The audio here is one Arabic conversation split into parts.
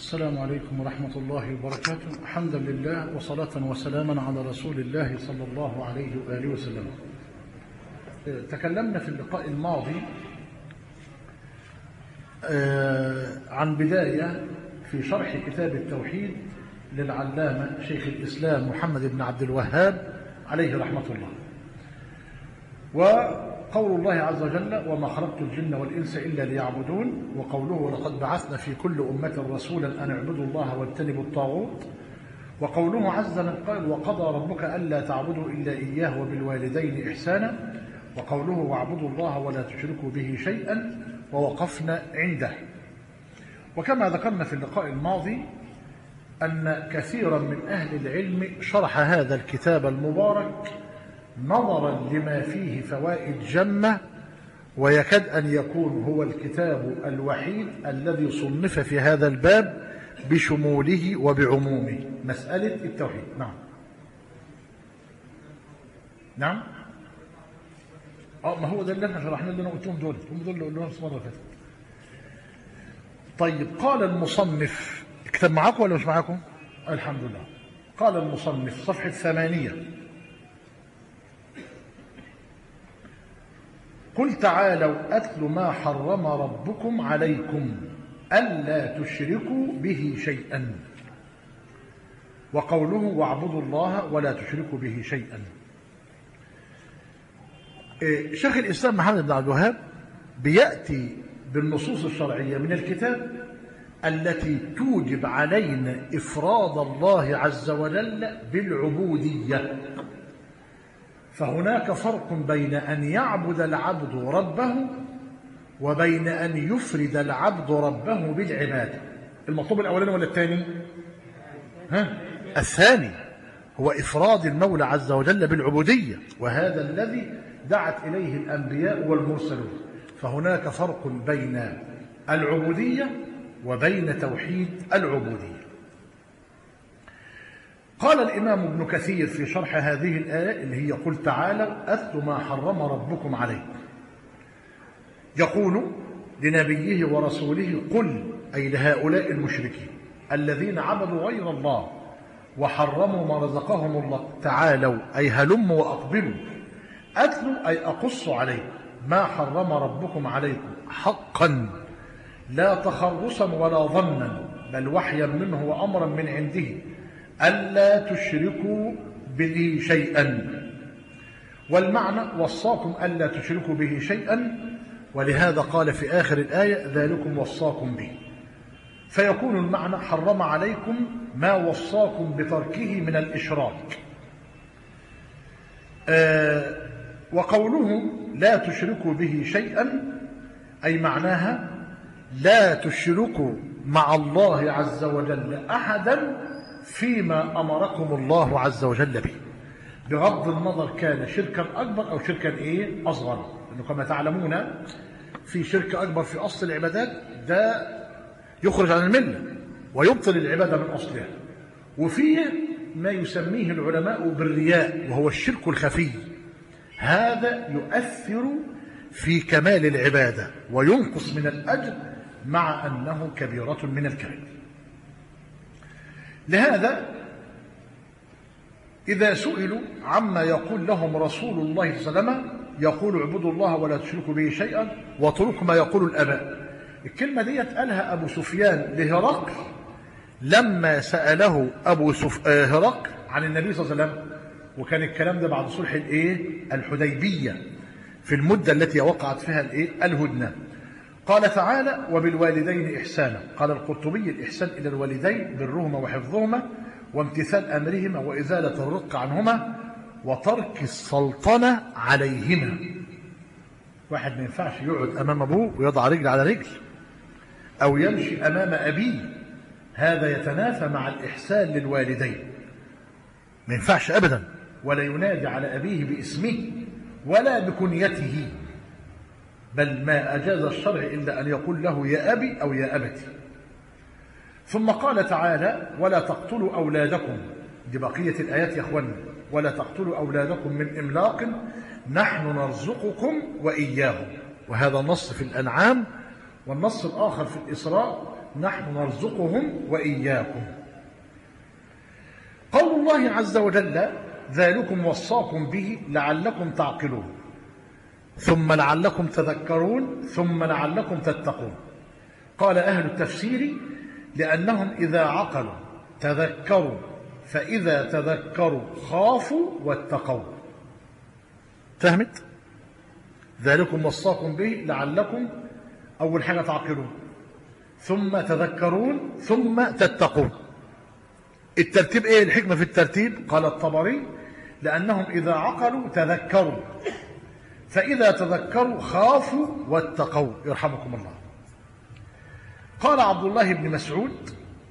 السلام عليكم ورحمة الله وبركاته. حمدا لله وصلاة وسلاما على رسول الله صلى الله عليه وآله وسلم. تكلمنا في اللقاء الماضي عن بداية في شرح كتاب التوحيد للعلامة شيخ الإسلام محمد بن عبد الوهاب عليه رحمة الله، وقول الله عز وجل: وما خلقت الجن والإنس إلا ليعبدون، وقوله: ولقد بعثنا في كل أمة رسولا أن اعبدوا الله واجتنبوا الطاغوت، وقوله عز من قال: وقضى ربك ألا تعبدوا إلا إياه وبالوالدين إحسانا، وقوله: واعبدوا الله ولا تشركوا به شيئا، ووقفنا عنده. وكما ذكرنا في اللقاء الماضي أن كثيرا من أهل العلم شرح هذا الكتاب المبارك نظرا لما فيه فوائد جمة، ويكاد أن يكون هو الكتاب الوحيد الذي صنف في هذا الباب بشموله وبعمومه، مسألة التوحيد. نعم ما هو ده اللي احنا شرحنا، اللي انا قلتهم دول هم دول اللي قلناهم المره اللي فاتت. طيب، قال المصنف، الكتاب معاكم ولا مش معاكم؟ الحمد لله. قال المصنف صفحة 8: قل تعالوا أتل ما حرم ربكم عليكم ألا تشركوا به شيئا، وقوله: واعبدوا الله ولا تشركوا به شيئا. شيخ الإسلام محمد بن عبد الوهاب بيأتي بالنصوص الشرعية من الكتاب التي توجب علينا إفراد الله عز وجل بالعبودية. فهناك فرق بين أن يعبد العبد ربه وبين أن يفرد العبد ربه بالعبادة. المطلوب الأولاني ولا الثاني؟ الثاني هو إفراد المولى عز وجل بالعبودية، وهذا الذي دعت إليه الأنبياء والمرسلون. فهناك فرق بين العبودية وبين توحيد العبودية. قال الإمام ابن كثير في شرح هذه الآية اللي هي: قل تعالوا أتل ما حرم ربكم عليكم، يقول لنبيه ورسوله: قل، أي لهؤلاء المشركين الذين عبدوا غير الله وحرموا ما رزقهم الله، تعالوا أي هلموا وأقبلوا، أتلوا أي أقص عليكم ما حرم ربكم عليكم حقا لا تخرصا ولا ظنا، بل وحيا منه وأمرا من عنده، ألا تشركوا به شيئا. والمعنى: وصاكم ألا تشركوا به شيئا، ولهذا قال في آخر الآية: ذلكم وصاكم به. فيكون المعنى: حرم عليكم ما وصاكم بتركه من الإشراك. وقوله لا تشركوا به شيئا أي معناها لا تشركوا مع الله عز وجل أحدا فيما أمركم الله عز وجل به، بغض النظر كان شركا أكبر أو شركا أصغر. لأنه كما تعلمون في شرك أكبر في أصل العبادات ده يخرج عن الملة ويبطل العبادة من أصلها، وفيه ما يسميه العلماء بالرياء وهو الشرك الخفي، هذا يؤثر في كمال العبادة وينقص من الأجر مع أنه كبيرة من الكبائر. لهذا إذا سئلوا عما يقول لهم رسول الله صلى الله عليه وسلم يقول: اعبدوا الله ولا تشركوا به شيئا واتركوا ما يقول الآباء. الكلمة دي قالها أبو سفيان لهرقل لما سأله هرقل عن النبي صلى الله عليه وسلم، وكان الكلام ده بعد صلح الحديبية في المدة التي وقعت فيها الهدنة. قال تعالى: وبالوالدين إحسانا. قال القرطبي: الإحسان إلى الوالدين برهما وحفظهما وامتثال أمرهما وإزالة الرق عنهما وترك السلطنة عليهما. واحد ما ينفعش يقعد أمام أبوه ويضع رجل على رجل أو يمشي أمام أبيه، هذا يتنافى مع الإحسان للوالدين، ما ينفعش أبدا. ولا ينادي على أبيه باسمه ولا بكنيته، بل ما أجاز الشرع إلا أن يقول له يا أبي أو يا أبتي. ثم قال تعالى: ولا تقتلوا أولادكم. دي بقية الآيات يا أخوانا: ولا تقتلوا أولادكم من إملاق نحن نرزقكم وإياهم. وهذا النص في الأنعام، والنص الآخر في الإسراء: نحن نرزقهم وإياكم. قول الله عز وجل ذلكم وصاكم به لعلكم تعقلون، ثم لعلكم تذكرون، ثم لعلكم تتقون. قال أهل التفسير لأنهم إذا عقلوا تذكروا، فإذا تذكروا خافوا واتقوا. فهمت؟ ذلكم وصاكم به لعلكم أول حاجة تعقلون، ثم تذكرون، ثم تتقون. الترتيب إيه؟ الحكمة في الترتيب؟ قال الطبري لأنهم إذا عقلوا تذكروا، فإذا تذكروا خافوا واتقوا. يرحمكم الله. قال عبد الله بن مسعود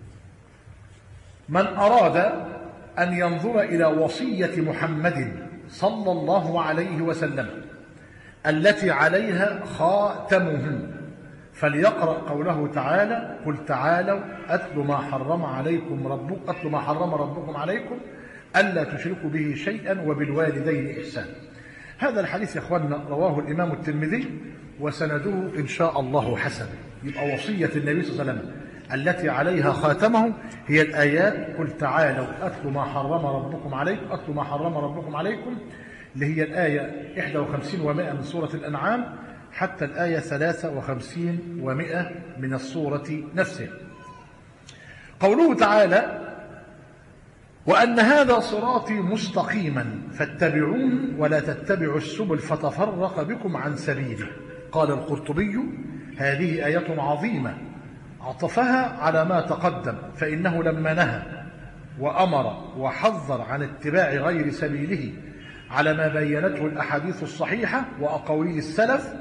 من أراد أن ينظر إلى وصية محمد صلى الله عليه وسلم التي عليها خاتمه فليقرأ قوله تعالى قل تعالوا أتل ما حرم ربكم عليكم ألا تشركوا به شيئا وبالوالدين إحسانا. هذا الحديث يا أخواننا رواه الإمام الترمذي وسنده إن شاء الله حسن. يبقى وصية النبي صلى الله عليه وسلم التي عليها خاتمه هي الآيات قل تعالوا أتل ما حرم ربكم عليكم اللي هي الآية 51 و100 من سورة الأنعام حتى الآية 53 و100 من السورة نفسها. قوله تعالى وأن هذا صراطي مستقيما فاتبعوه ولا تتبعوا السبل فتفرق بكم عن سبيله. قال القرطبي هذه آية عظيمة عطفها على ما تقدم، فإنه لما نهى وأمر وحذر عن اتباع غير سبيله على ما بينته الأحاديث الصحيحة وأقاويل السلف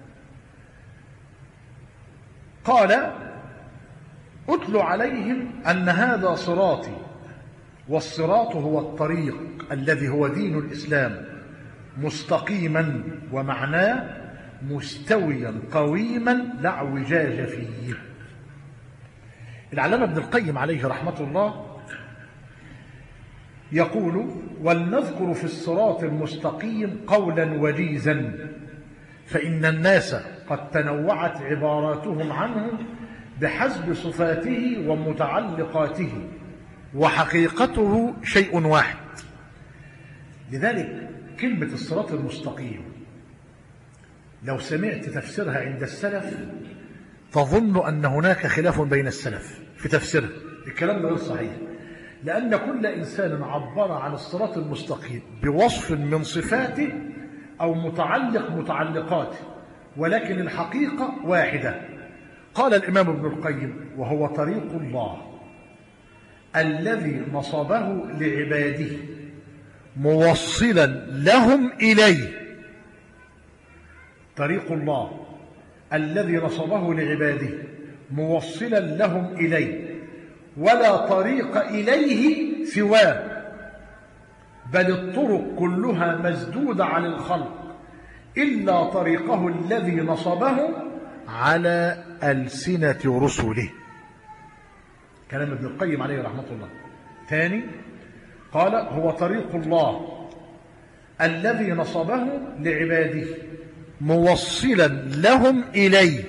قال أتل عليهم أن هذا صراطي، والصراط هو الطريق الذي هو دين الإسلام مستقيما، ومعناه مستويا قويما لا اعوجاج فيه. العلامة ابن القيم عليه رحمة الله يقول ولنذكر في الصراط المستقيم قولا وجيزا، فإن الناس قد تنوعت عباراتهم عنه بحسب صفاته ومتعلقاته، وحقيقته شيء واحد. لذلك كلمة الصراط المستقيم لو سمعت تفسيرها عند السلف تظن أن هناك خلاف بين السلف في تفسيرها. الكلام غير صحيح، لأن كل إنسان عبر عن الصراط المستقيم بوصف من صفاته أو متعلقاته، ولكن الحقيقة واحدة. قال الإمام ابن القيم وهو طريق الله الذي نصبه لعباده موصلا لهم إليه. طريق الله الذي نصبه لعباده موصلا لهم إليه، ولا طريق إليه سواه، بل الطرق كلها مسدودة على الخلق إلا طريقه الذي نصبه على ألسنة رسله. كلام ابن القيم عليه رحمة الله. ثاني قال هو طريق الله الذي نصبه لعباده موصلا لهم إليه،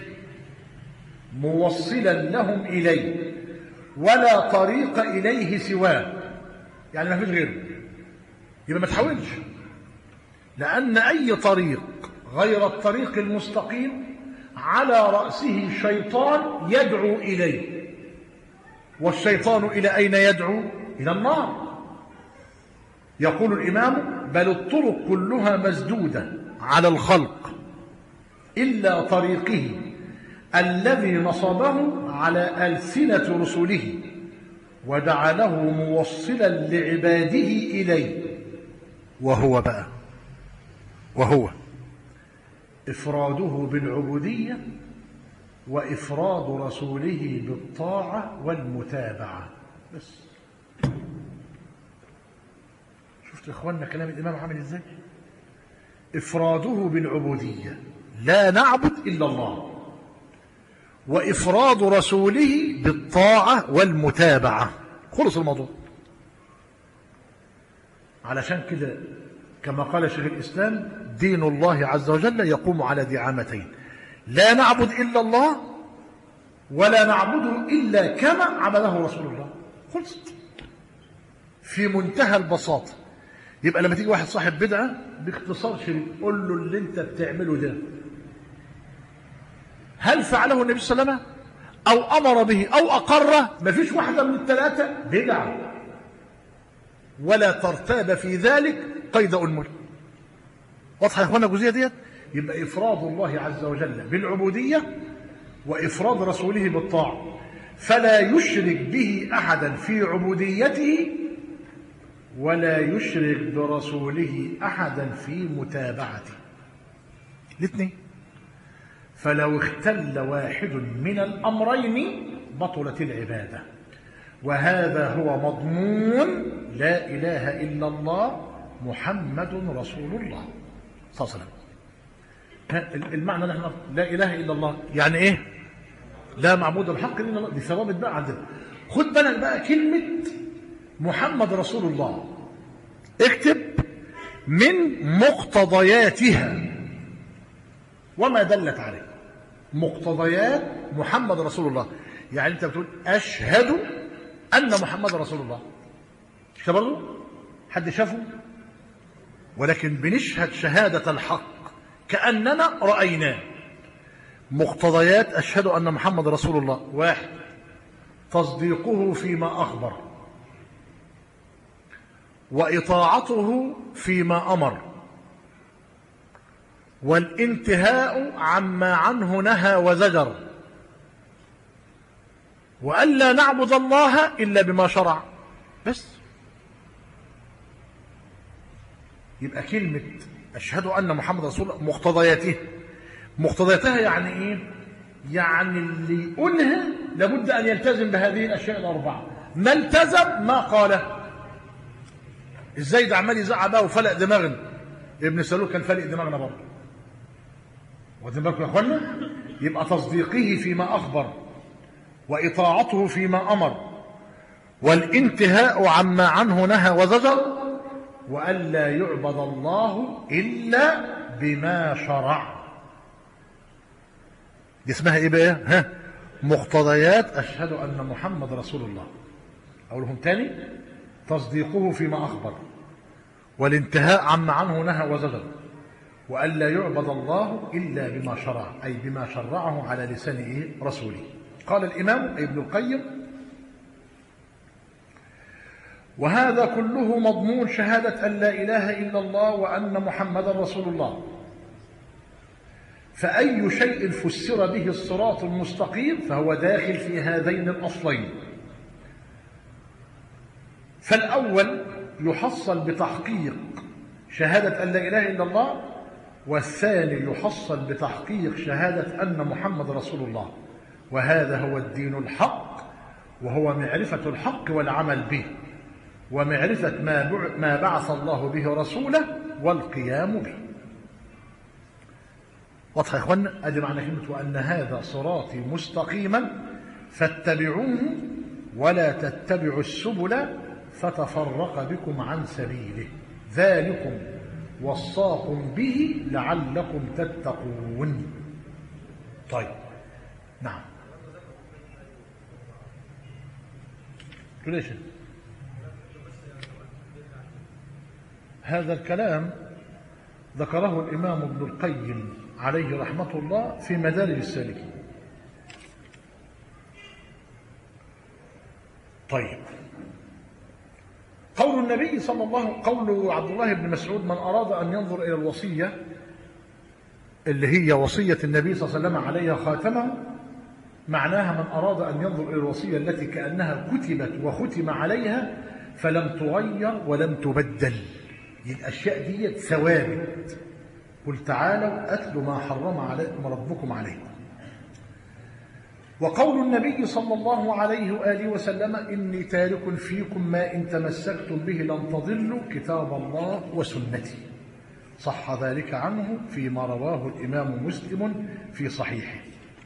ولا طريق إليه سواه، يعني ما فيش غيره. يبقى ما تحاولش، لأن أي طريق غير الطريق المستقيم على رأسه شيطان يدعو إليه، والشيطان إلى أين يدعو؟ إلى النار. يقول الإمام بل الطرق كلها مسدودة على الخلق إلا طريقه الذي نصبه على ألسنة رسله وجعله موصلا لعباده إليه، وهو إفراده بالعبودية وإفراد رسوله بالطاعة والمتابعة. بس شفت يا إخواننا كلام الإمام عامل إزاي؟ إفراده بالعبودية لا نعبد إلا الله، وإفراد رسوله بالطاعة والمتابعة. خلص الموضوع. علشان كده كما قال شيخ الإسلام دين الله عز وجل يقوم على دعامتين: لا نعبد إلا الله، ولا نعبده إلا كما عبده رسول الله. خلصت في منتهى البساطة. يبقى لما تيجي واحد صاحب بدعة باختصار شديد قول له اللي انت بتعمله ده هل فعله النبي صلى الله عليه وسلم أو أمر به أو أقره؟ مفيش واحدة من الثلاثة بدعة، ولا ترتاب في ذلك قيد أنمل. واضحة يا اخوانا الجزئية ديت؟ يبقى إفراد الله عز وجل بالعبودية وإفراد رسوله بالطاعة، فلا يشرك به أحدا في عبوديته ولا يشرك برسوله أحدا في متابعته. الاثنين. فلو اختل واحد من الأمرين بطلت العبادة، وهذا هو مضمون لا إله إلا الله محمد رسول الله صلى الله عليه وسلم. المعنى نحن لا إله إلا الله يعني إيه؟ لا معبود بحق إلا الله. دي ثوابت بقى عندنا. خد بالك بقى كلمة محمد رسول الله، اكتب من مقتضياتها وما دلت عليه. مقتضيات محمد رسول الله يعني انت بتقول اشهد ان محمد رسول الله، مش برضه حد شافه؟ ولكن بنشهد شهادة الحق كأننا رأيناه. مقتضيات أشهد أن محمد رسول الله: واحد، تصديقه فيما أخبر، وإطاعته فيما أمر، والانتهاء عما عنه نهى وزجر، وألا نعبد الله إلا بما شرع. بس يبقى كلمة أشهد أن محمد رسول الله مقتضياتها يعني إيه؟ يعني اللي يقولها لابد أن يلتزم بهذه الأشياء الأربعة. ما التزم ما قاله. إزاي ده عمال يزعق بقى وفلق دماغنا؟ ابن سلول كان فلق دماغنا برضه. واخدين بالكم يا اخوانا؟ يبقى تصديقه فيما أخبر، وإطاعته فيما أمر، والانتهاء عما عنه نهى وزجر، وألا يعبد الله إلا بما شرع. دي اسمها إيه بقى؟ مقتضيات أشهد أن محمد رسول الله. أقولهم تاني: تصديقه فيما أخبر، والانتهاء عما عنه نهى وزجر، وألا يعبد الله إلا بما شرع، أي بما شرعه على لسان إيه؟ رسوله. قال الإمام ابن القيم: وهذا كله مضمون شهادة أن لا إله إلا الله وأن محمدا رسول الله، فأي شيء فسر به الصراط المستقيم فهو داخل في هذين الأصلين. فالأول يحصل بتحقيق شهادة أن لا إله إلا الله، والثاني يحصل بتحقيق شهادة أن محمد رسول الله، وهذا هو الدين الحق، وهو معرفة الحق والعمل به، ومعرفة ما بعث الله به رسوله والقيام به. واضح يا اخوانا؟ ادي معنى كلمة وأن هذا صراطي مستقيما فاتبعوه ولا تتبعوا السبل فتفرق بكم عن سبيله، ذلكم وصاكم به لعلكم تتقون. طيب، نعم. ليش هذا الكلام ذكره الإمام ابن القيم عليه رحمة الله في مدارج السالكين. طيب، قول النبي صلى الله عليه وسلم، قول عبد الله بن مسعود: من أراد أن ينظر إلى الوصية اللي هي وصية النبي صلى الله عليه وسلم عليها خاتمه، معناها من أراد أن ينظر إلى الوصية التي كأنها كتبت وختم عليها فلم تغير ولم تبدل. الأشياء دي ثوابت. قل تعالوا أتل ما حرم عليكم ربكم عليكم. وقول النبي صلى الله عليه وآله وسلم: إني تارك فيكم ما إن تمسكتم به لن تضلوا كتاب الله وسنتي، صح ذلك عنه فيما رواه الإمام مسلم في صحيحه.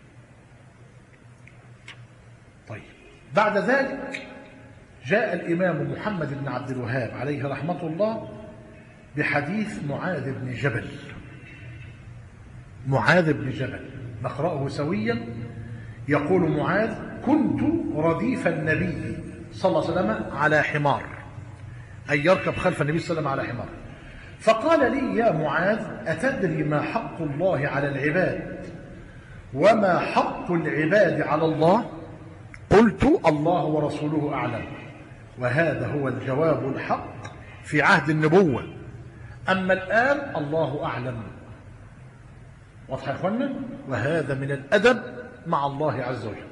طيب، بعد ذلك جاء الإمام محمد بن عبد الوهاب عليه رحمة الله بحديث معاذ بن جبل. معاذ بن جبل نقرأه سويا يقول معاذ: كنت رديف النبي صلى الله عليه وسلم على حمار، أي يركب خلف النبي صلى الله عليه وسلم على حمار، فقال لي: يا معاذ، أتدري ما حق الله على العباد وما حق العباد على الله؟ قلت: الله ورسوله أعلم. وهذا هو الجواب الحق في عهد النبوة. أما الآن الله أعلم. واضح يا أخوانا؟ وهذا من الأدب مع الله عز وجل.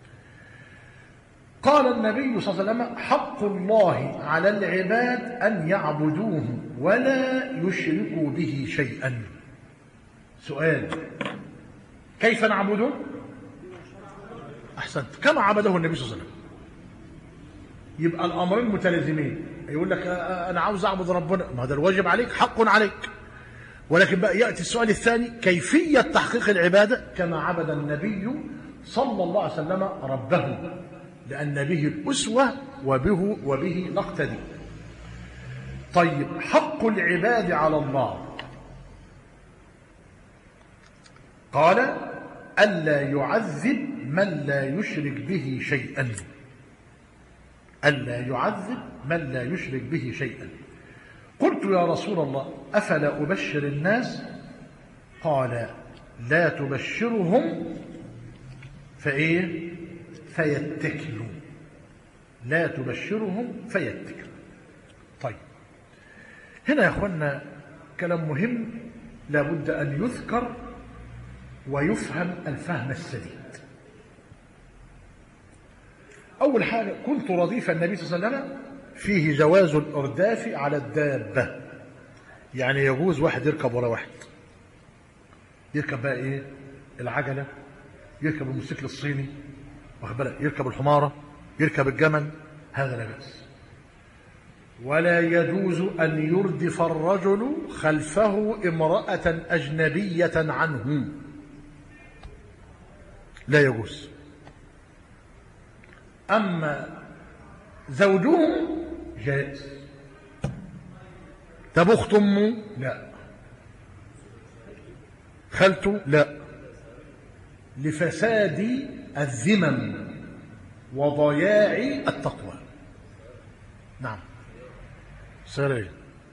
قال النبي صلى الله عليه وسلم: حق الله على العباد أن يعبدوه ولا يشركوا به شيئا. سؤال: كيف نعبده؟ أحسنت، كما عبده النبي صلى الله عليه وسلم. يبقى الأمرين متلازمين. يقول لك أنا عاوز أعبد ربنا، ما هذا الواجب عليك، حق عليك. ولكن بقى يأتي السؤال الثاني: كيفية تحقيق العبادة كما عبد النبي صلى الله عليه وسلم ربه، لأن به الأسوة وبه نقتدي. طيب، حق العباد على الله قال: ألا يعذب من لا يشرك به شيئا. ألا يعذب من لا يشرك به شيئا. قلت: يا رسول الله، أفلا أبشر الناس؟ قال: لا تبشرهم فيتكلوا. لا تبشرهم فيتكلوا. طيب، هنا يا أخوانا كلام مهم لابد أن يذكر ويفهم الفهم السديد. أول حاجة: كنت رديف النبي صلى الله عليه وسلم فيه جواز الإرداف على الدابة، يعني يجوز واحد يركب ولا واحد، يركب بقى العجلة، يركب الموتوسيكل الصيني، واخد بالك، يركب الحمارة، يركب الجمل، هذا لا بأس. ولا يجوز أن يردف الرجل خلفه امرأة أجنبية عنه، لا يجوز. أما زوجهم جائز. طب أخت أمه؟ لا. خالته؟ لا، لفساد الذمم وضياع التقوى. نعم. سريع.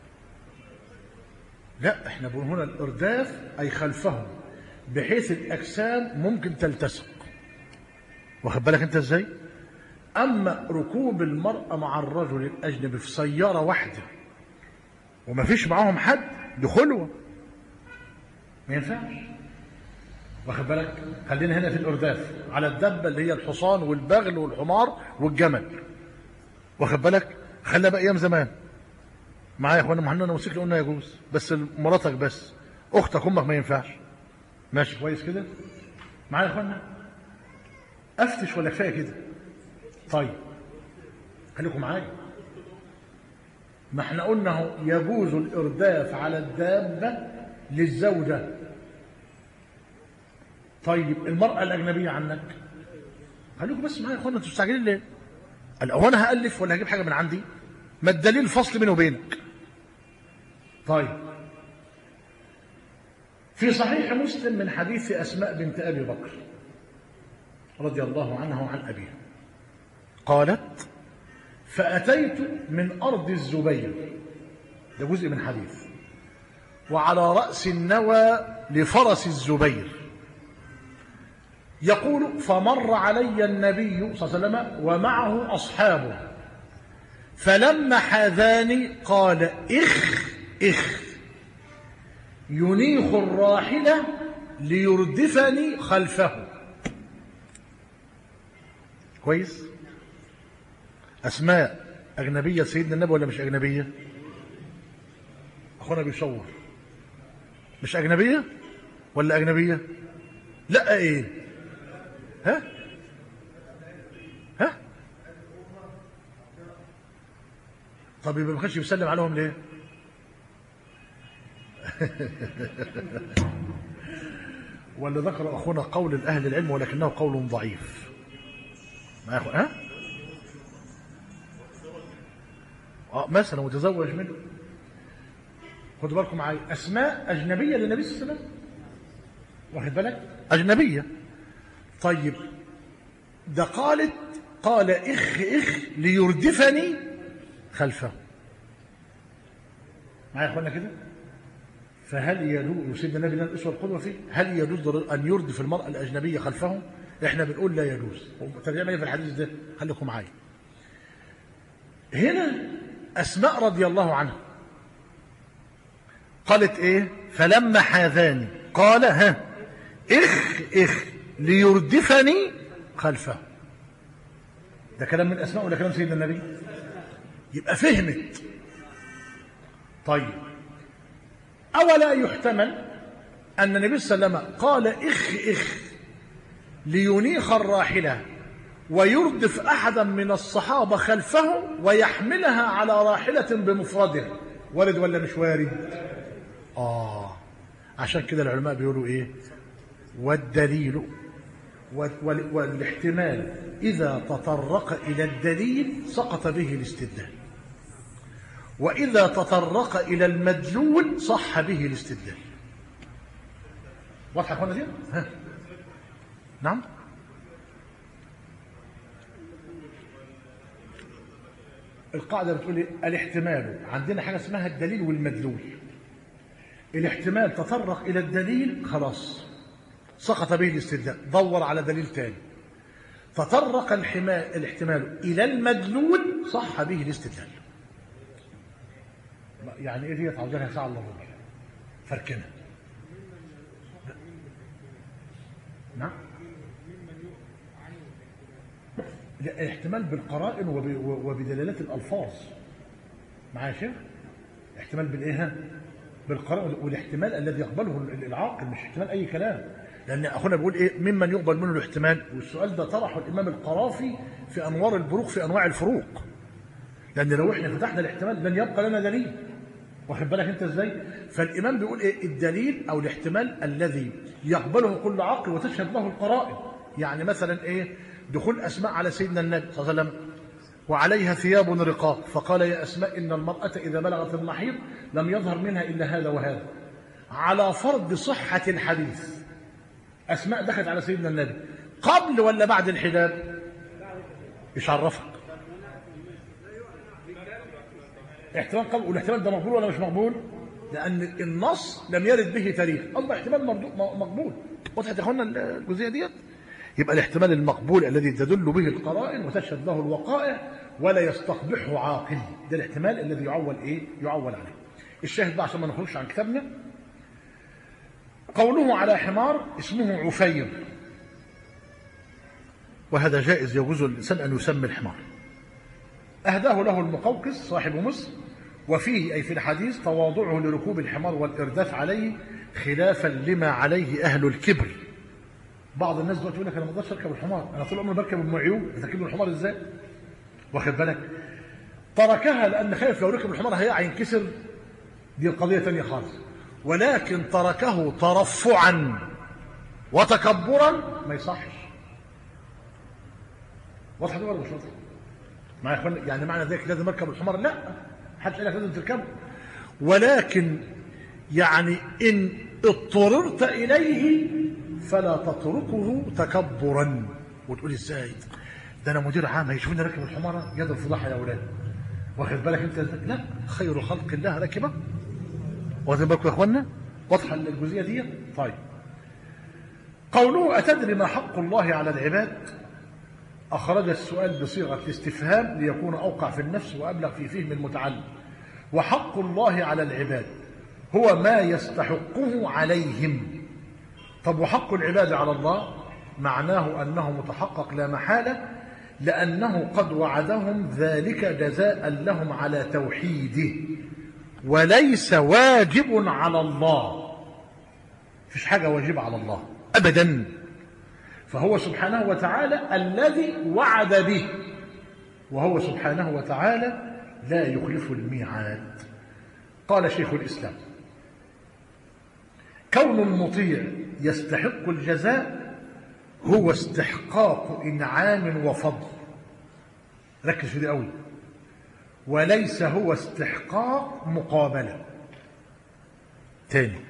لا، احنا بنقول هنا الإرداف أي خلفهم، بحيث الأجسام ممكن تلتصق، واخد بالك أنت إزاي؟ أما ركوب المرأة مع الرجل الأجنبي في سيارة واحدة وما فيش معاهم حد، دي خلوة، ما ينفعش، واخد بالك؟ خلينا هنا في الإرداف على الدبة اللي هي الحصان والبغل والحمار والجمل، واخد بالك؟ خليها بقى أيام زمان. معايا يا اخوانا؟ محننا موسيقى قلنا يجوز، بس مراتك بس، أختك أمك ما ينفعش. ماشي كويس كده؟ معايا يا اخوانا؟ أفتش ولا كفاية كده؟ طيب خليكم معايا. ما احنا قلنا يجوز الإرداف على الدابة للزوجة. طيب المرأة الأجنبية عنك؟ خليكم بس معايا يا اخوانا، انتوا مستعجلين ليه؟ هو انا هألف ولا هجيب حاجة من عندي؟ ما الدليل الفصل بيني وبينك؟ طيب، في صحيح مسلم من حديث أسماء بنت أبي بكر رضي الله عنها وعن أبيها قالت: فأتيت من أرض الزبير، ده جزء من حديث، وعلى رأس النوى لفرس الزبير، يقول: فمر علي النبي صلى الله عليه وسلم ومعه أصحابه، فلما حاذاني قال: إخ إخ، ينيخ الراحلة ليردفني خلفه. كويس؟ أسماء أجنبية سيدنا النبي ولا مش أجنبية؟ أخونا بيصور، مش أجنبية ولا أجنبية؟ لا إيه؟ ها؟ ها؟ طب يبقى ما كانش بيسلم عليهم ليه؟ ولا ذكر أخونا قول الأهل العلم ولكنه قول ضعيف. ما ياخد ها؟ مثلا متزوج منه. خدوا بالكم معايا، أسماء أجنبية للنبي صلى الله عليه وسلم، واخد بالك؟ أجنبية. طيب ده قال إخ ليردفني خلفه. معايا يا اخوانا كده؟ فهل يجوز سيدنا النبي لنا الاسوه القدوه فيه؟ هل يجوز ان يردف المراه الاجنبيه خلفه؟ احنا بنقول لا يجوز. ترجمه ايه في الحديث ده؟ خليكم معايا. هنا اسماء رضي الله عنها قالت ايه؟ فلما حاذاني قال اخ ليردفني خلفه. ده كلام من اسماء ولا كلام سيدنا النبي؟ يبقى فهمت. طيب، أولا يحتمل أن النبي صلى الله عليه وسلم قال إخ لينيخ الراحلة ويردف أحدا من الصحابة خلفه ويحملها على راحلة بمفرده. وارد ولا مش وارد؟ عشان كده العلماء بيقولوا إيه؟ والدليل والاحتمال إذا تطرق إلى الدليل سقط به الاستدلال، وإذا تطرق إلى المدلول صح به الاستدلال. واضحة يا اخوانا دي؟ نعم. القاعدة بتقول ايه؟ الاحتمال عندنا حاجة اسمها الدليل والمدلول. الاحتمال تطرق إلى الدليل خلاص سقط به الاستدلال، دور على دليل تاني. تطرق الاحتمال إلى المدلول صح به الاستدلال. يعني ايه ديت؟ عاوزة لها ساعة الا ربع فركنة. نعم. الاحتمال بالقرائن وبدلالات الألفاظ. معايا يا شيخ؟ احتمال بالايه؟ بالقرائن، والاحتمال الذي يقبله العاقل، مش احتمال اي كلام. لان اخونا بيقول ايه؟ ممن يقبل منه الاحتمال، والسؤال ده طرحه الامام القرافي في انوار البروق في انواع الفروق. لان لو احنا فتحنا الاحتمال لن يبقى لنا دليل. واخد بالك انت ازاي؟ فالامام بيقول ايه؟ الدليل او الاحتمال الذي يقبله كل عاقل وتشهد له القرائن. يعني مثلا ايه؟ دخول اسماء على سيدنا النبي صلى الله عليه وسلم وعليها ثياب رقاق، فقال يا اسماء ان المراه اذا بلغت المحيض لم يظهر منها الا هذا وهذا. على فرض صحه الحديث، اسماء دخلت على سيدنا النبي قبل ولا بعد الحجاب؟ ايش عرفك؟ احتمال قبل، والاحتمال ده مقبول ولا مش مقبول؟ لأن النص لم يرد به تاريخ، أصبح احتمال مقبول. وضحت يا اخوانا الجزئية ديت؟ يبقى الاحتمال المقبول الذي تدل به القرائن وتشهد له الوقائع ولا يستقبحه عاقل، ده الاحتمال الذي يعول ايه؟ يعول عليه. الشاهد بقى عشان ما نخرجش عن كتابنا، قوله على حمار اسمه عفير، وهذا جائز، يجوز الإنسان أن يسمي الحمار. أهداه له المقوقس صاحب مصر، وفيه أي في الحديث تواضعه لركوب الحمار والإرداف عليه خلافا لما عليه أهل الكبر. بعض الناس دلوقتي يقول لك أنا ما أقدرش أركب الحمار، أنا طول عمري بركب أم عيوب، أركب الحمار إزاي؟ واخد بالك؟ تركها لأن خايف لو ركب الحمار هينكسر، دي قضية ثانية خالص. ولكن تركه ترفعا وتكبرا ما يصحش. واضح دي ولا مش واضح؟ معايا يا اخوان؟ يعني معنى ذلك لازم اركب الحمار؟ لا، حتى قال لك لازم تركبه، ولكن يعني ان اضطررت اليه فلا تتركه تكبرا وتقول ازاي ده انا مدير عام هيشوفني راكب الحمار، يد الفضاحه يا اولاد. واخد بالك انت؟ لا، خير خلق الله راكبه. واخد بالكم يا اخوانا؟ واضحه الجزئيه دي؟ طيب، قوله أتدري ما حق الله على العباد؟ أخرج السؤال بصيغة الاستفهام ليكون أوقع في النفس وأبلغ في فهم المتعلم. وحق الله على العباد هو ما يستحقه عليهم. طب وحق العباد على الله معناه أنه متحقق لا محالة، لأنه قد وعدهم ذلك جزاء لهم على توحيده، وليس واجب على الله. فيش حاجة واجبة على الله أبدا، فهو سبحانه وتعالى الذي وعد به، وهو سبحانه وتعالى لا يخلف الميعاد. قال شيخ الإسلام: كون المطيع يستحق الجزاء هو استحقاق إنعام وفضل. ركز في دي قوي. وليس هو استحقاق مقابلة. تاني،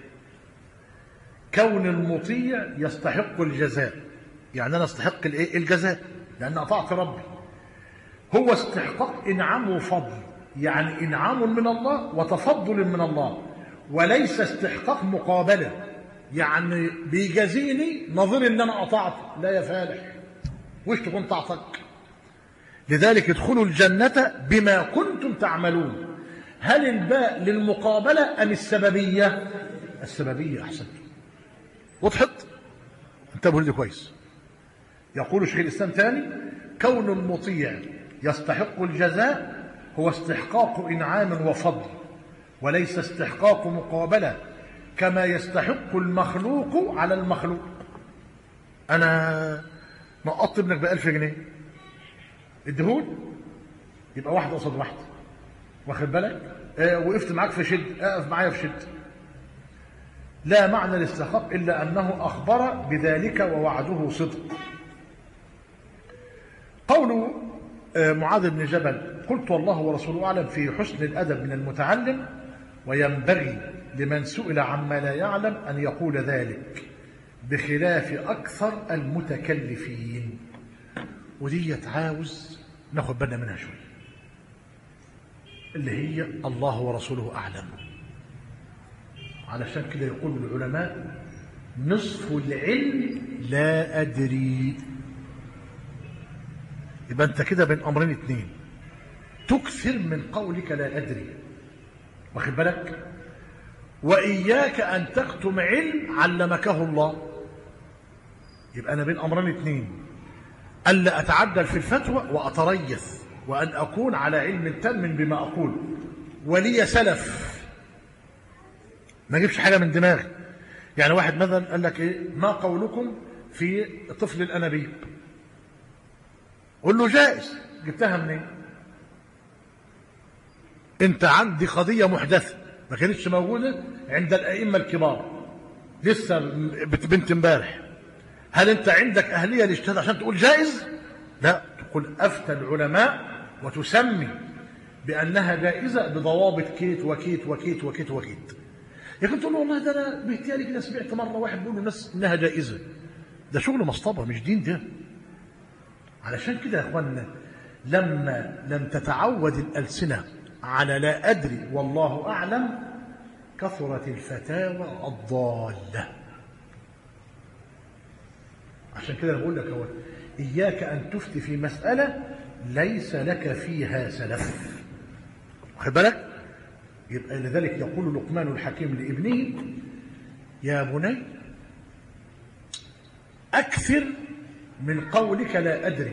كون المطيع يستحق الجزاء، يعني أنا استحق الجزاء، لأن أطعت ربي. هو استحقاق إنعام وفضل، يعني إنعام من الله وتفضل من الله، وليس استحقاق مقابلة، يعني بيجازيني نظير إن أنا أطعت. لا يا فالح، وش تكون طاعتك؟ لذلك ادخلوا الجنة بما كنتم تعملون. هل الباء للمقابلة أم السببية؟ السببية. أحسنت، وضحت؟ انتبهوا لي كويس. يقول شيخ الإسلام ثاني: كون المطيع يستحق الجزاء هو استحقاق إنعام وفضل، وليس استحقاق مقابلة كما يستحق المخلوق على المخلوق. أنا نقطت ابنك ب1000 جنيه، اديهول، يبقى واحد قصاد واحد، واخد بالك؟ وقفت معاك في شد، اقف معايا في شد. لا معنى الاستحقاق إلا أنه أخبر بذلك ووعده صدق. قول معاذ بن جبل: قلت والله ورسوله أعلم، في حسن الأدب من المتعلم، وينبغي لمن سئل عما لا يعلم أن يقول ذلك، بخلاف أكثر المتكلفين. ودي عاوز ناخد بالنا منها شوية، اللي هي الله ورسوله أعلم. علشان كده يقول العلماء: نصف العلم لا أدري. يبقى أنت كده بين أمرين اتنين: تكثر من قولك لا أدري، واخد بالك؟ وإياك أن تكتم علم علمكه الله. يبقى أنا بين أمرين اتنين: ألا أتعدل في الفتوى وأتريث، وأن أكون على علم تام بما أقول ولي سلف، ما أجيبش حاجة من دماغي. يعني واحد مثلا قال لك إيه: ما قولكم في طفل الأنابيب؟ قل له جائز. جبتها منين؟ أنت عندي قضية محدثة ما كانتش موجودة عند الأئمة الكبار، لسه بنت امبارح. هل أنت عندك أهلية للاجتهاد عشان تقول جائز؟ لا، تقول أفتى العلماء وتسمي بأنها جائزة بضوابط كيت وكيت وكيت وكيت وكيت. لكن تقول له والله ده أنا بيتهيألي كده سمعت مرة واحد بيقول للناس إنها جائزة. ده شغل مصطبة، مش دين ده. علشان كده يا إخواننا، لما لم تتعود الألسنة على لا أدري والله أعلم، كثرت الفتاوى الضالة. عشان كده بقول لك هو: إياك أن تفتي في مسألة ليس لك فيها سلف، واخد بالك؟ يبقى لذلك يقول لقمان الحكيم لابنه: يا بني أكثر من قولك لا أدري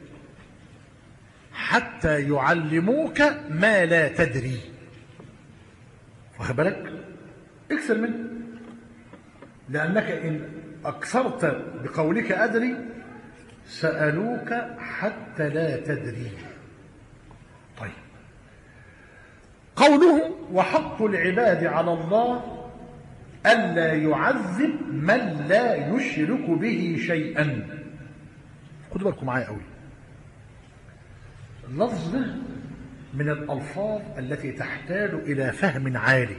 حتى يعلموك ما لا تدري. واخد بالك؟ اكثر منه، لأنك إن أكثرت بقولك أدري سألوك حتى لا تدري. طيب، قوله: وحق العباد على الله ألا يعذب من لا يشرك به شيئا. خدوا بالكم معايا قوي، اللفظ ده من الألفاظ التي تحتاج إلى فهم عالي.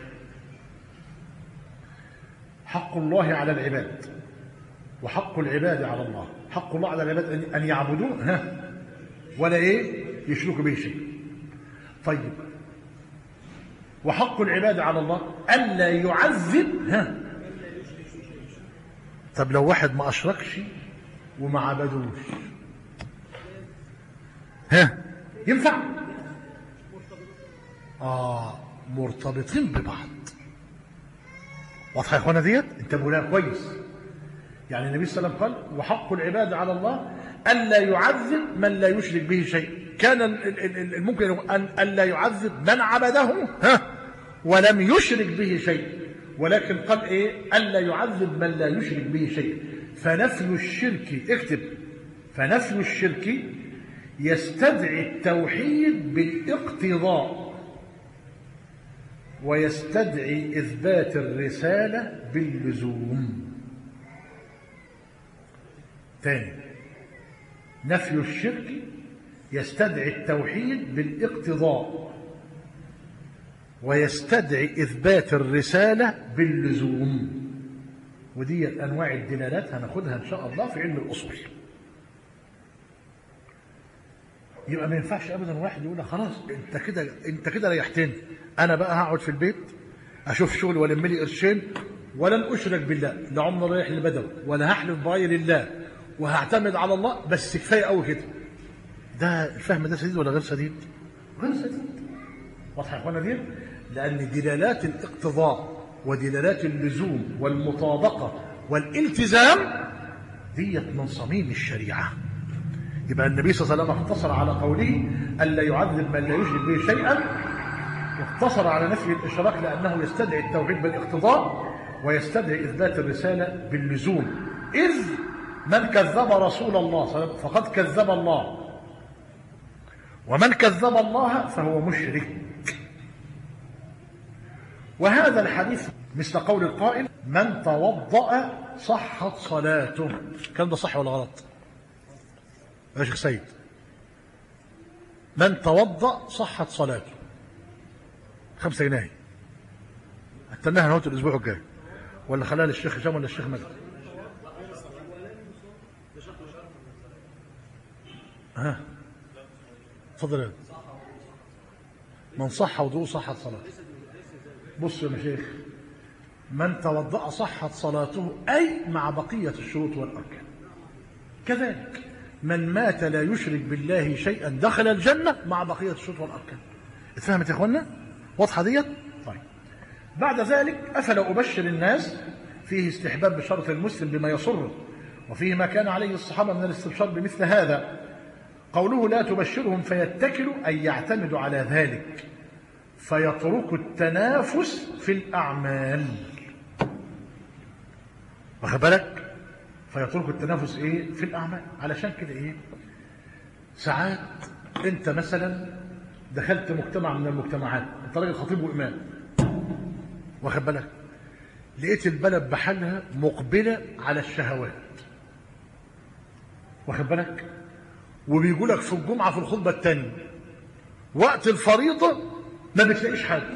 حق الله على العباد وحق العباد على الله. حق الله على العباد أن يعبدوه ولا إيه يشركوا به شيء. طيب، وحق العباد على الله ألا يعذب طب لو واحد ما أشركش وما عبدوش ينفع؟ مرتبطين ببعض. واضحة يا اخوانا ديت؟ انتبهوا لها كويس. يعني النبي صلى الله عليه وسلم قال: وحق العباد على الله ألا يعذب من لا يشرك به شيء. كان الممكن أن ألا يعذب من عبده ولم يشرك به شيء، ولكن قال إيه؟ ألا يعذب من لا يشرك به شيء. فنفي الشرك، اكتب: فنفي الشرك يستدعي التوحيد بالاقتضاء، ويستدعي إثبات الرسالة باللزوم. ثاني، نفي الشرك يستدعي التوحيد بالاقتضاء، ويستدعي إثبات الرسالة باللزوم. ودي أنواع الدلالات هناخدها إن شاء الله في علم الأصول. يبقى ما ينفعش ابدا واحد يقول لك خلاص انت كده ريحتني، انا بقى هقعد في البيت اشوف شغل والم لي قرشين ولن اشرك بالله، لا عمر رايح للبدوي ولا هحلف بغير الله وهعتمد على الله، بس كفايه قوي كده. ده الفهم ده سديد ولا غير سديد؟ غير سديد. واضح يا اخوانا دي؟ لان دلالات الاقتضاء ودلالات اللزوم والمطابقه والالتزام ديت من صميم الشريعه. يبقى النبي صلى الله عليه وسلم اقتصر على قوله الا يعذب من لا يشرك به شيئا، واقتصر على نفي الاشراك لانه يستدعي التوحيد بالاقتضاء ويستدعي اثبات الرساله باللزوم. اذ من كذب رسول الله صلى الله عليه وسلم فقد كذب الله، ومن كذب الله فهو مشرك. وهذا الحديث مثل قول القائل من توضأ صحت صلاته. الكلام ده صح ولا غلط يا شيخ سيد؟ من توضأ صحت صلاته 5 جنيه. هتناها نوت الاسبوع الجاي ولا خلال الشيخ هشام ولا الشيخ مجد؟ ها اتفضل يا من صح وضوء صحت صلاته. بص يا مشايخ، من توضأ صحت صلاته أي مع بقية الشروط والأركان. كذلك من مات لا يشرك بالله شيئا دخل الجنة مع بقية الشروط والأركان. اتفهمت يا اخوانا؟ واضحة ديت؟ طيب. بعد ذلك أفلا أبشر الناس فيه استحباب بشرط المسلم بما يسره، وفيه ما كان عليه الصحابة من الاستبشار بمثل هذا. قوله لا تبشرهم فيتكلوا أي يعتمدوا على ذلك فيتركوا التنافس في الأعمال. واخد بالك؟ فيتركوا التنافس ايه في الأعمال. علشان كده ايه ساعات انت مثلا دخلت مجتمع من المجتمعات، انت راجل خطيب وإمام، واخد بالك؟ لقيت البلد بحالها مقبلة على الشهوات، واخد بالك؟ وبيقولك في الجمعة في الخطبة الثانية وقت الفريضة ما بتلاقيش حد،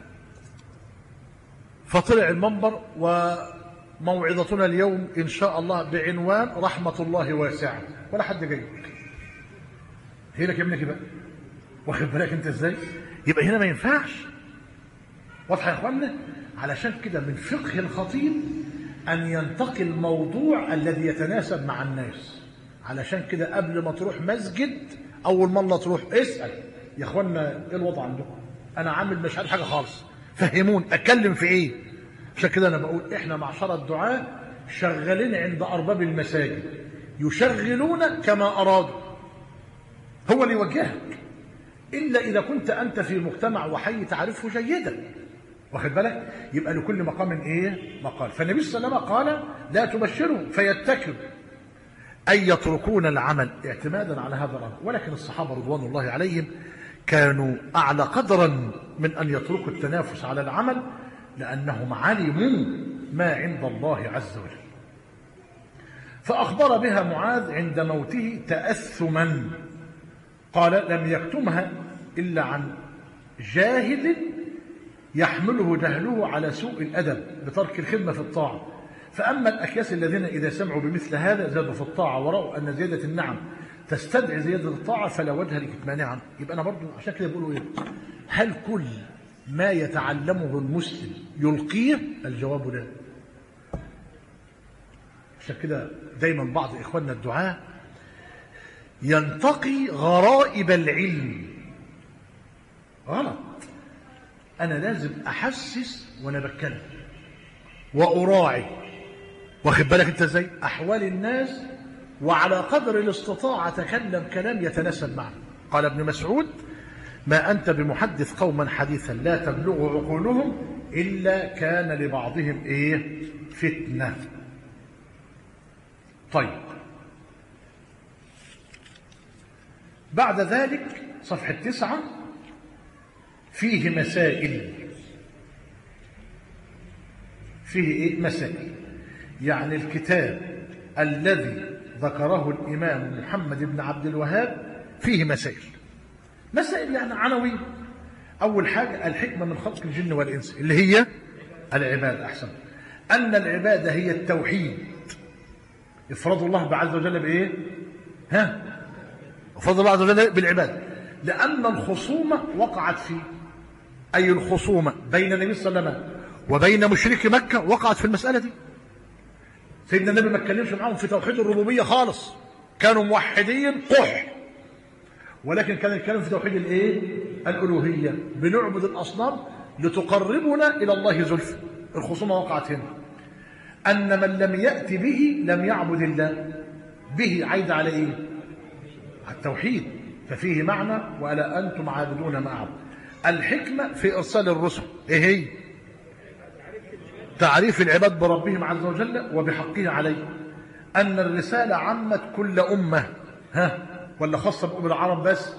فطلع المنبر وموعظتنا اليوم إن شاء الله بعنوان رحمة الله واسعة، ولا حد جاي هي لك يا ابنك بقى، واخد بالك انت ازاي؟ يبقى هنا ما ينفعش. واضحه يا اخوانا؟ علشان كده من فقه الخطيب ان ينتقي الموضوع الذي يتناسب مع الناس. علشان كده قبل ما تروح مسجد اول مره تروح اسال يا اخوانا ايه الوضع عندكم؟ انا عامل مش عارف حاجه خالص، فهمون اتكلم في ايه؟ عشان كده انا بقول احنا معشر الدعاء شغالين عند ارباب المساجد يشغلون كما ارادوا، هو اللي يوجهك، الا اذا كنت انت في مجتمع وحي تعرفه جيدا، واخد بالك؟ يبقى لكل مقام ايه مقال. فالنبي صلى الله عليه وسلم قال لا تبشروا فيتكلوا أي يتركون العمل اعتمادا على هذا الأمر. ولكن الصحابة رضوان الله عليهم كانوا أعلى قدرا من أن يتركوا التنافس على العمل، لأنهم علموا ما عند الله عز وجل. فأخبر بها معاذ عند موته تأثما، قال لم يكتمها إلا عن جاهل يحمله جهله على سوء الأدب بترك الخدمة في الطاعة. فأما الأكياس الذين إذا سمعوا بمثل هذا زادوا في الطاعة ورأوا أن زيادة النعم تستدعي زيادة الطاعة فلا وجه لكتمانها عنه. يبقى أنا برضو عشان كده بيقولوا إيه؟ هل كل ما يتعلمه المسلم يلقيه؟ الجواب لا. عشان كده دايما بعض إخواننا الدعاة ينتقي غرائب العلم. غلط. أنا لازم أحسس وأنا بتكلم وأراعي، واخد بالك انت ازاي؟ احوال الناس، وعلى قدر الاستطاعه اتكلم كلام يتناسب معه. قال ابن مسعود ما انت بمحدث قوما حديثا لا تبلغ عقولهم الا كان لبعضهم ايه فتنه. طيب بعد ذلك صفحه 9 فيه مسائل. فيه ايه مسائل؟ يعني الكتاب الذي ذكره الإمام محمد بن عبد الوهاب فيه مسائل. مسائل يعني عناوين. أول حاجة الحكمة من خلق الجن والإنس اللي هي العبادة. أحسن أن العبادة هي التوحيد، إفراد الله عز وجل بإيه؟ وفضل الله عز وجل بالعباد، لأن الخصومة وقعت فيه، أي الخصومة بين النبي صلى الله عليه وسلم وبين مشركي مكة وقعت في المسألة دي. سيدنا النبي ما اتكلمش معاهم في توحيد الربوبية خالص، كانوا موحدين قح، ولكن كان الكلام في توحيد الايه؟ الألوهية، بنعبد الأصنام لتقربنا إلى الله زلفى. الخصومة وقعت هنا، أن من لم يأتي به لم يعبد الله. به عايد على ايه؟ على التوحيد، ففيه معنى وألا أنتم عابدون ما أعبد. الحكمة في إرسال الرسل ايه هي؟ تعريف العباد بربهم عز وجل وبحقه عليه، أن الرسالة عمت كل أمة، ولا خاصة بأم العرب بس؟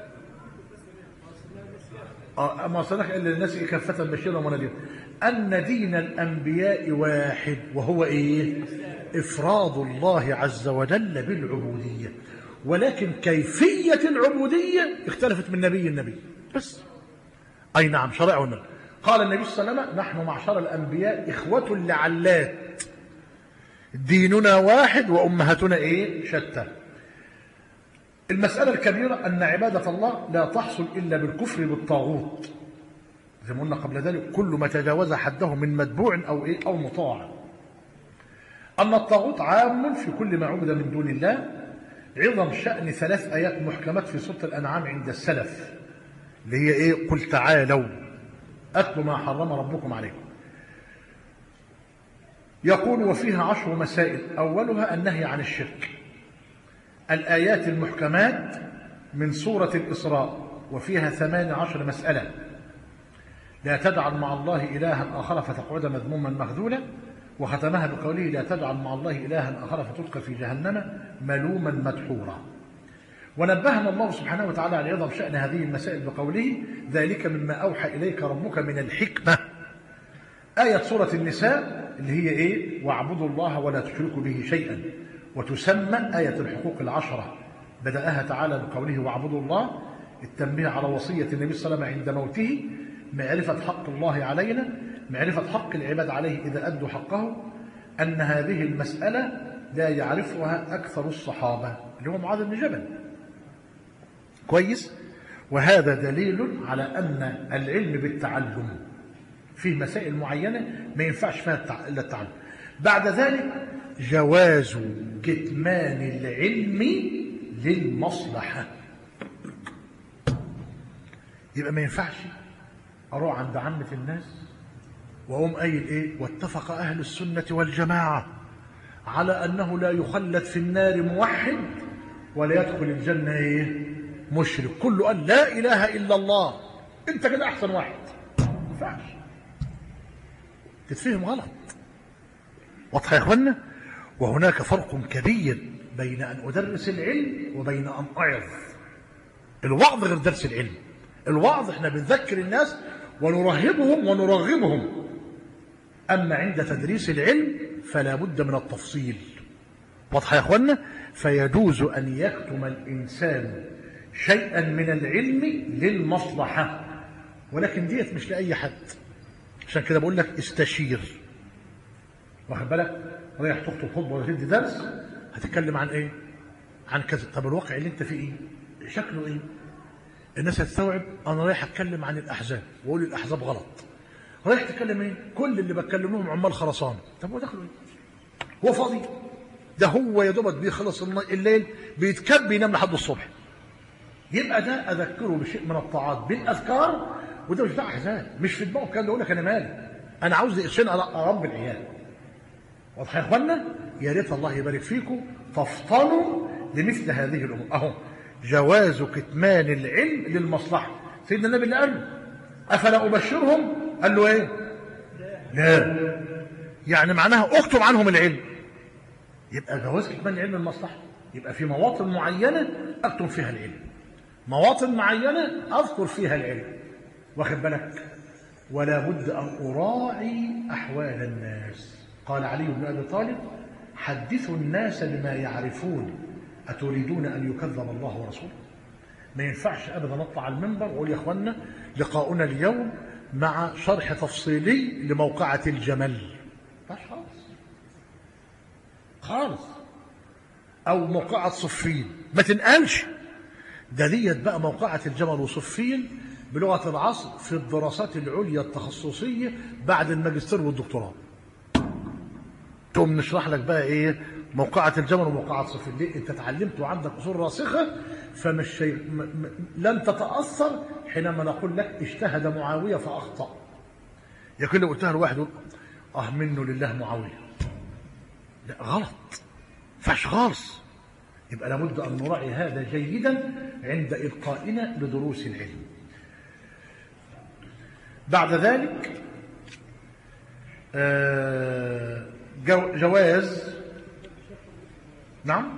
ما أرسلناك إلا للناس كافة بشيرا ونذيرا. أن دين الأنبياء واحد، وهو إيه؟ إفراد الله عز وجل بالعبودية، ولكن كيفية العبودية اختلفت من نبي النبي بس. أي نعم، شرعنا. قال النبي صلى الله عليه وسلم: نحن معشر الأنبياء إخوة لعلات، ديننا واحد وأمهاتنا إيه؟ شتى. المسألة الكبيرة أن عبادة الله لا تحصل إلا بالكفر بالطاغوت، زي ما قلنا قبل ذلك: كل ما تجاوز حده من متبوع أو إيه؟ أو مطاع. أن الطاغوت عام في كل ما عبد من دون الله. عظم شأن 3 آيات محكمات في سورة الأنعام عند السلف، اللي هي إيه؟ قل تعالوا أتلوا ما حرم ربكم عليكم. يقول: وفيها 10 مسائل، أولها النهي عن الشرك. الآيات المحكمات من سورة الإسراء، وفيها 18 مسألة: لا تجعل مع الله إلها آخر فتقعد مذموما مخذولا. وختمها بقوله: لا تجعل مع الله إلها آخر فتلقى في جهنم ملوما مدحورا. ونبهنا الله سبحانه وتعالى على عظم شأن هذه المسائل بقوله: ذلك مما أوحى إليك ربك من الحكمة. آية سورة النساء اللي هي إيه؟ واعبدوا الله ولا تشركوا به شيئا، وتسمى آية الحقوق 10، بدأها تعالى بقوله: واعبدوا الله، التنبيه على وصية النبي صلى الله عليه وسلم عند موته، معرفة حق الله علينا، معرفة حق العباد عليه إذا أدوا حقه، أن هذه المسألة لا يعرفها أكثر الصحابة، اللي هو معاذ بن جبل. كويس؟ وهذا دليل على أن العلم بالتعلم فيه مسائل معينة ما ينفعش فيها إلا التعلم. بعد ذلك جواز كتمان العلم للمصلحة. يبقى ما ينفعش أروح عند عامة الناس وأقوم قايل إيه؟ واتفق أهل السنة والجماعة على أنه لا يخلد في النار موحد ولا يدخل الجنة إيه؟ مشرك. كله قال لا إله إلا الله، أنت كده أحسن واحد. ما ينفعش، تتفهم غلط. واضح يا إخوانا؟ وهناك فرق كبير بين أن أدرس العلم وبين أن أعظ. الوعظ غير درس العلم. الوعظ احنا بنذكر الناس ونرهبهم ونرغبهم، أما عند تدريس العلم فلا بد من التفصيل. واضح يا إخوانا؟ فيجوز أن يكتم الإنسان شيئا من العلم للمصلحة، ولكن ديت مش لأي حد. عشان كده بقول لك استشير. واخد بالك؟ رايح تخطب خطبه ولا تدي درس، هتتكلم عن ايه؟ عن كذا. طب الواقع اللي انت فيه ايه؟ شكله ايه؟ الناس هتستوعب انا رايح اتكلم عن الاحزاب واقول الاحزاب غلط. رايح تتكلم ايه؟ كل اللي بتكلم لهم عمال خرسانه. طب هو دخله ايه؟ هو فاضي؟ ده هو يا دوبك بيخلص الليل بيتكب ينام لحد الصبح. يبقى ده اذكره بشيء من الطاعات بالاذكار، وده مش بتاع احزاب، مش في دماغه كان يقول لك انا مالي، انا عاوز قرشين اربي العيال. واضح يا اخوانا؟ يا ريت الله يبارك فيكم تفطنوا لمثل هذه الامور. اهو جواز كتمان العلم للمصلحه. سيدنا النبي اللي قال له افلا ابشرهم؟ قال له ايه؟ لا. يعني معناها اكتب عنهم العلم. يبقى جواز كتمان العلم للمصلحه، يبقى في مواطن معينه اكتم فيها العلم، مواطن معينه اذكر فيها العلم. واخد بالك؟ ولا بد ان اراعي احوال الناس. قال علي بن ابي طالب: حدثوا الناس بما يعرفون، اتريدون ان يكذب الله ورسوله؟ ما ينفعش ابدا اطلع على المنبر واقول يا اخوانا لقاؤنا اليوم مع شرح تفصيلي لموقعة الجمل. مش خالص. او موقعة صفين، ما تنقلش. ديت بقى موقعة الجمل وصفين بلغة العصر في الدراسات العليا التخصصية بعد الماجستير والدكتوراه. تقوم نشرح لك بقى ايه موقعة الجمل وموقعة صفين. ليه؟ انت اتعلمت وعندك اصول راسخة، فمش شيء لن تتأثر حينما نقول لك اجتهد معاوية فأخطأ. يا كل قلتها لواحد يقول منه لله معاوية، لا غلط، فاش خالص. يبقى لابد أن نراعي هذا جيدا عند إلقائنا لدروس العلم. بعد ذلك جواز نعم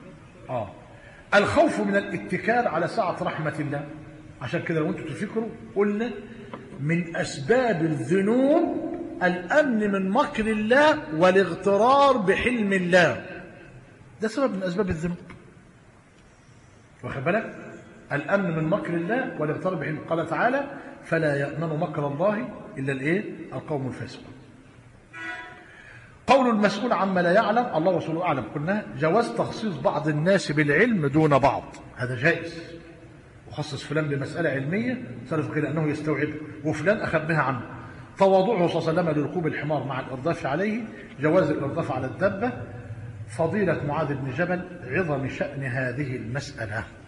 الخوف من الاتكال على سعة رحمة الله. عشان كده لو انتم تفكروا قلنا من أسباب الذنوب الأمن من مكر الله والاغترار بحلم الله. ده سبب من أسباب الذنوب، واخد بالك؟ الأمن من مكر الله والاغترار بحلم. قال تعالى فلا يأمن مكر الله إلا القوم الفاسقون. قول المسؤول عما لا يعلم الله ورسوله أعلم. قلنا جواز تخصيص بعض الناس بالعلم دون بعض، هذا جائز. وخصص فلان بمسألة علمية صرف كده أنه يستوعب، وفلان أخذ بها عنه. تواضعه صلى الله عليه وسلم لركوب الحمار مع الإرداف عليه، جواز الإرداف على الدابة. فضيلة معاذ بن جبل، عظم شأن هذه المسألة.